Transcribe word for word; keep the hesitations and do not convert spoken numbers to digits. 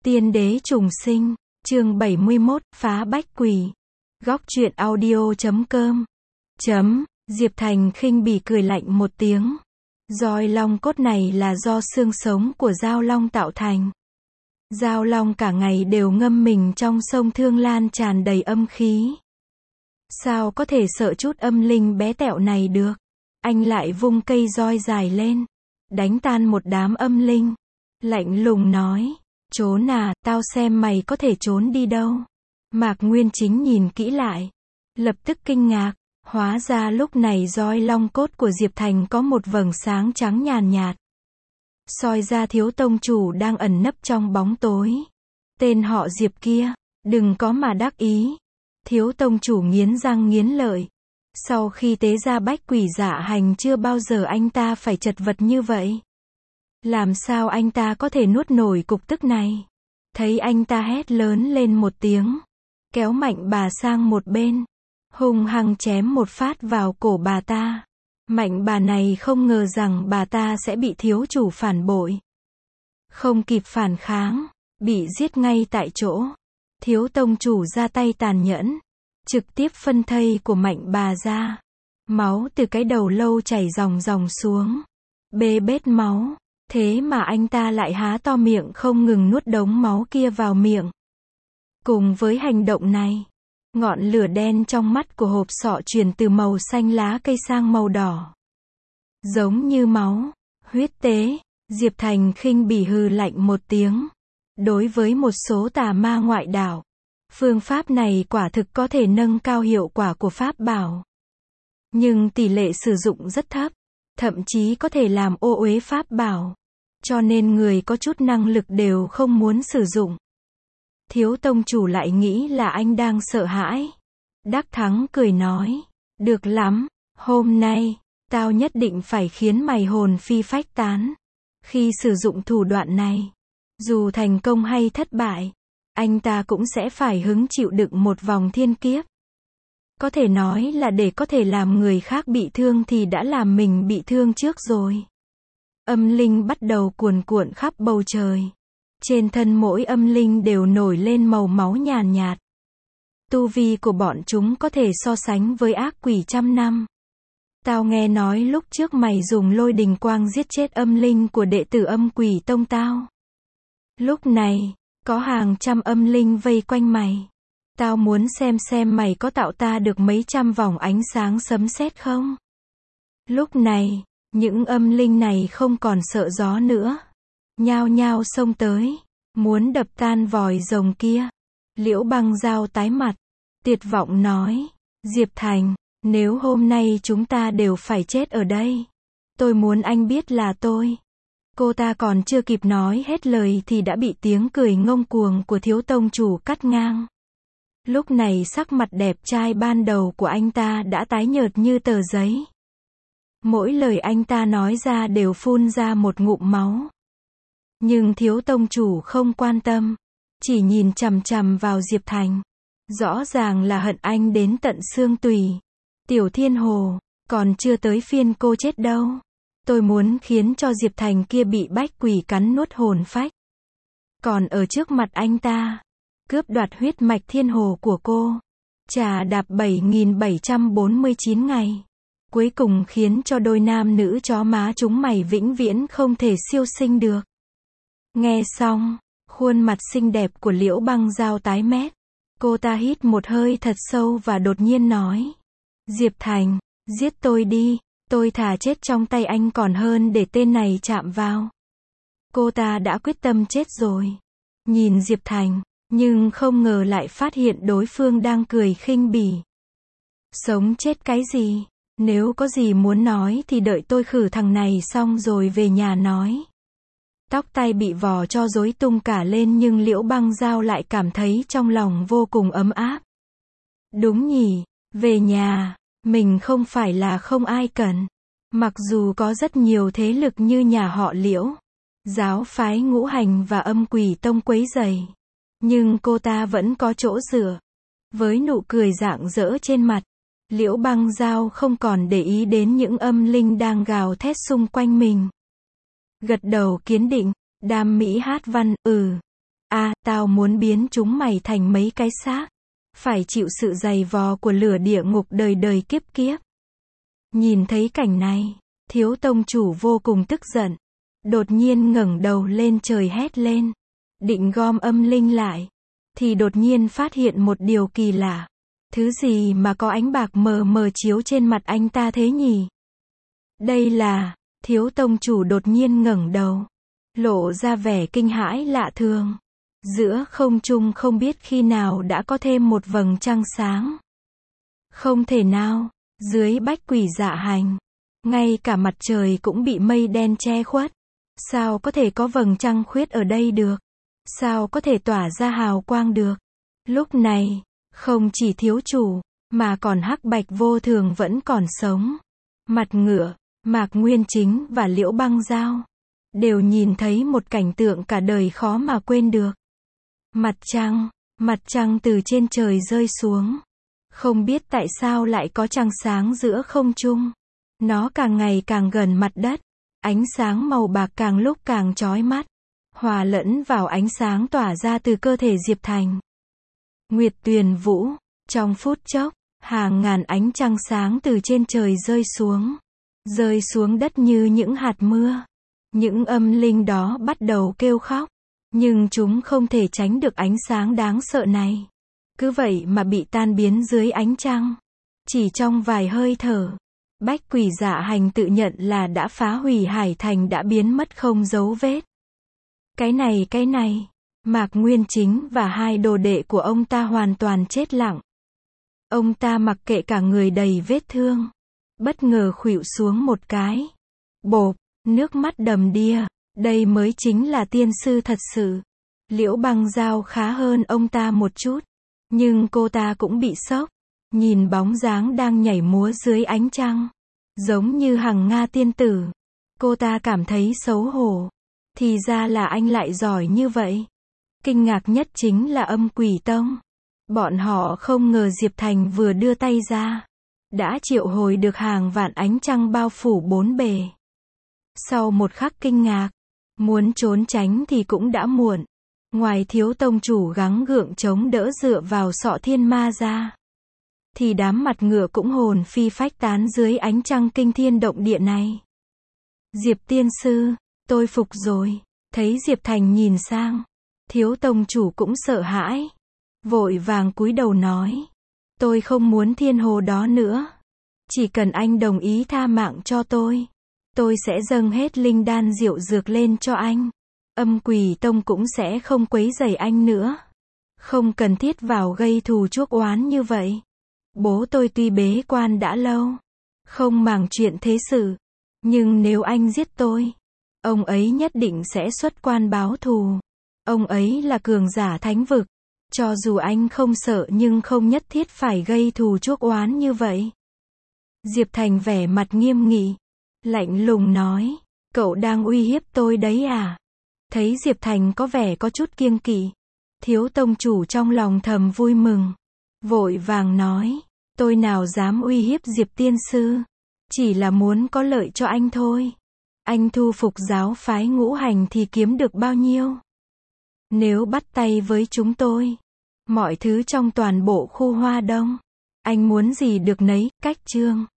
Tiên đế trùng sinh, chương bảy mươi mốt, phá bách quỷ. Góc truyện audio chấm com. Chấm, Diệp Thành khinh bỉ cười lạnh một tiếng. Roi long cốt này là do xương sống của dao long tạo thành. Dao long cả ngày đều ngâm mình trong sông Thương Lan tràn đầy âm khí. Sao có thể sợ chút âm linh bé tẹo này được? Anh lại vung cây roi dài lên, đánh tan một đám âm linh. Lạnh lùng nói, trốn à, tao xem mày có thể trốn đi đâu. Mạc Nguyên Chính nhìn kỹ lại, lập tức kinh ngạc, hóa ra lúc này roi long cốt của Diệp Thành có một vầng sáng trắng nhàn nhạt. Soi ra thiếu tông chủ đang ẩn nấp trong bóng tối. Tên họ Diệp kia, đừng có mà đắc ý. Thiếu tông chủ nghiến răng nghiến lợi. Sau khi tế ra bách quỷ dạ hành chưa bao giờ anh ta phải chật vật như vậy. Làm sao anh ta có thể nuốt nổi cục tức này? Thấy anh ta hét lớn lên một tiếng, kéo mạnh bà sang một bên, hung hăng chém một phát vào cổ bà ta. Mạnh bà này không ngờ rằng bà ta sẽ bị thiếu chủ phản bội. Không kịp phản kháng, bị giết ngay tại chỗ. Thiếu tông chủ ra tay tàn nhẫn, trực tiếp phân thây của mạnh bà ra. Máu từ cái đầu lâu chảy ròng ròng xuống, bê bết máu. Thế mà anh ta lại há to miệng không ngừng nuốt đống máu kia vào miệng. Cùng với hành động này, ngọn lửa đen trong mắt của hộp sọ chuyển từ màu xanh lá cây sang màu đỏ. Giống như máu, huyết tế. Diệp Thành khinh bỉ hừ lạnh một tiếng. Đối với một số tà ma ngoại đạo, phương pháp này quả thực có thể nâng cao hiệu quả của pháp bảo. Nhưng tỷ lệ sử dụng rất thấp. Thậm chí có thể làm ô uế pháp bảo. Cho nên người có chút năng lực đều không muốn sử dụng. Thiếu tông chủ lại nghĩ là anh đang sợ hãi. Đắc Thắng cười nói, được lắm, hôm nay, tao nhất định phải khiến mày hồn phi phách tán. Khi sử dụng thủ đoạn này, dù thành công hay thất bại, anh ta cũng sẽ phải hứng chịu đựng một vòng thiên kiếp. Có thể nói là để có thể làm người khác bị thương thì đã làm mình bị thương trước rồi. Âm linh bắt đầu cuồn cuộn khắp bầu trời. Trên thân mỗi âm linh đều nổi lên màu máu nhàn nhạt. Tu vi của bọn chúng có thể so sánh với ác quỷ trăm năm. Tao nghe nói lúc trước mày dùng lôi đình quang giết chết âm linh của đệ tử âm quỷ tông tao. Lúc này, có hàng trăm âm linh vây quanh mày. Tao muốn xem xem mày có tạo ta được mấy trăm vòng ánh sáng sấm sét không? Lúc này, những âm linh này không còn sợ gió nữa. Nhao nhao xông tới, muốn đập tan vòi rồng kia. Liễu Băng Dao tái mặt, tuyệt vọng nói, Diệp Thành, nếu hôm nay chúng ta đều phải chết ở đây, tôi muốn anh biết là tôi. Cô ta còn chưa kịp nói hết lời thì đã bị tiếng cười ngông cuồng của thiếu tông chủ cắt ngang. Lúc này sắc mặt đẹp trai ban đầu của anh ta đã tái nhợt như tờ giấy. Mỗi lời anh ta nói ra đều phun ra một ngụm máu. Nhưng thiếu tông chủ không quan tâm, chỉ nhìn chằm chằm vào Diệp Thành. Rõ ràng là hận anh đến tận xương tủy. Tiểu Thiên Hồ, còn chưa tới phiên cô chết đâu. Tôi muốn khiến cho Diệp Thành kia bị bách quỷ cắn nuốt hồn phách. Còn ở trước mặt anh ta, cướp đoạt huyết mạch thiên hồ của cô, trà đạp bảy nghìn bảy trăm bốn mươi chín ngày, cuối cùng khiến cho đôi nam nữ chó má chúng mày vĩnh viễn không thể siêu sinh được. Nghe xong, khuôn mặt xinh đẹp của Liễu Băng Dao tái mét. Cô ta hít một hơi thật sâu và đột nhiên nói, Diệp Thành, giết tôi đi, tôi thà chết trong tay anh còn hơn để tên này chạm vào. Cô ta đã quyết tâm chết rồi. Nhìn Diệp Thành, nhưng không ngờ lại phát hiện đối phương đang cười khinh bỉ. Sống chết cái gì? Nếu có gì muốn nói thì đợi tôi khử thằng này xong rồi về nhà nói. Tóc tai bị vò cho rối tung cả lên nhưng Liễu Băng Dao lại cảm thấy trong lòng vô cùng ấm áp. Đúng nhỉ, về nhà, mình không phải là không ai cần. Mặc dù có rất nhiều thế lực như nhà họ Liễu, giáo phái ngũ hành và âm quỷ tông quấy rầy. Nhưng cô ta vẫn có chỗ dựa. Với nụ cười rạng rỡ trên mặt, Liễu Băng Dao không còn để ý đến những âm linh đang gào thét xung quanh mình. Gật đầu kiên định, đam mỹ hát văn, ừ. À, tao muốn biến chúng mày thành mấy cái xác, phải chịu sự dày vò của lửa địa ngục đời đời kiếp kiếp. Nhìn thấy cảnh này, thiếu tông chủ vô cùng tức giận. Đột nhiên ngẩng đầu lên trời hét lên. Định gom âm linh lại. Thì đột nhiên phát hiện một điều kỳ lạ. Thứ gì mà có ánh bạc mờ mờ chiếu trên mặt anh ta thế nhỉ? Đây là, thiếu tông chủ đột nhiên ngẩng đầu. Lộ ra vẻ kinh hãi lạ thường. Giữa không trung không biết khi nào đã có thêm một vầng trăng sáng. Không thể nào, dưới bách quỷ dạ hành. Ngay cả mặt trời cũng bị mây đen che khuất. Sao có thể có vầng trăng khuyết ở đây được? Sao có thể tỏa ra hào quang được? Lúc này, không chỉ thiếu chủ, mà còn Hắc Bạch Vô Thường vẫn còn sống. Mặt Ngựa, Mạc Nguyên Chính và Liễu Băng Dao đều nhìn thấy một cảnh tượng cả đời khó mà quên được. Mặt trăng, mặt trăng từ trên trời rơi xuống. Không biết tại sao lại có trăng sáng giữa không trung. Nó càng ngày càng gần mặt đất. Ánh sáng màu bạc càng lúc càng chói mắt. Hòa lẫn vào ánh sáng tỏa ra từ cơ thể Diệp Thành. Nguyệt Tuyền Vũ, trong phút chốc, hàng ngàn ánh trăng sáng từ trên trời rơi xuống. Rơi xuống đất như những hạt mưa. Những âm linh đó bắt đầu kêu khóc. Nhưng chúng không thể tránh được ánh sáng đáng sợ này. Cứ vậy mà bị tan biến dưới ánh trăng. Chỉ trong vài hơi thở, Bách Quỷ Dạ Hành tự nhận là đã phá hủy Hải Thành, đã biến mất không dấu vết. Cái này cái này, Mạc Nguyên Chính và hai đồ đệ của ông ta hoàn toàn chết lặng. Ông ta mặc kệ cả người đầy vết thương. Bất ngờ khuỵu xuống một cái. Bộp, nước mắt đầm đìa. Đây mới chính là tiên sư thật sự. Liễu Băng Dao khá hơn ông ta một chút. Nhưng cô ta cũng bị sốc. Nhìn bóng dáng đang nhảy múa dưới ánh trăng. Giống như hằng Nga tiên tử. Cô ta cảm thấy xấu hổ. Thì ra là anh lại giỏi như vậy. Kinh ngạc nhất chính là Âm Quỷ Tông. Bọn họ không ngờ Diệp Thành vừa đưa tay ra. Đã triệu hồi được hàng vạn ánh trăng bao phủ bốn bề. Sau một khắc kinh ngạc. Muốn trốn tránh thì cũng đã muộn. Ngoài thiếu tông chủ gắng gượng chống đỡ dựa vào Sọ Thiên Ma ra. Thì đám Mặt Ngựa cũng hồn phi phách tán dưới ánh trăng kinh thiên động địa này. Diệp tiên sư, tôi phục rồi. Thấy Diệp Thành nhìn sang. Thiếu tông chủ cũng sợ hãi. Vội vàng cúi đầu nói. Tôi không muốn thiên hồ đó nữa. Chỉ cần anh đồng ý tha mạng cho tôi. Tôi sẽ dâng hết linh đan diệu dược lên cho anh. Âm Quỷ Tông cũng sẽ không quấy rầy anh nữa. Không cần thiết vào gây thù chuốc oán như vậy. Bố tôi tuy bế quan đã lâu. Không màng chuyện thế sự. Nhưng nếu anh giết tôi. Ông ấy nhất định sẽ xuất quan báo thù. Ông ấy là cường giả thánh vực. Cho dù anh không sợ nhưng không nhất thiết phải gây thù chuốc oán như vậy. Diệp Thành vẻ mặt nghiêm nghị. Lạnh lùng nói. Cậu đang uy hiếp tôi đấy à? Thấy Diệp Thành có vẻ có chút kiêng kỵ. Thiếu tông chủ trong lòng thầm vui mừng. Vội vàng nói. Tôi nào dám uy hiếp Diệp tiên sư. Chỉ là muốn có lợi cho anh thôi. Anh thu phục giáo phái Ngũ Hành thì kiếm được bao nhiêu? Nếu bắt tay với chúng tôi. Mọi thứ trong toàn bộ khu Hoa Đông. Anh muốn gì được nấy, cách chương.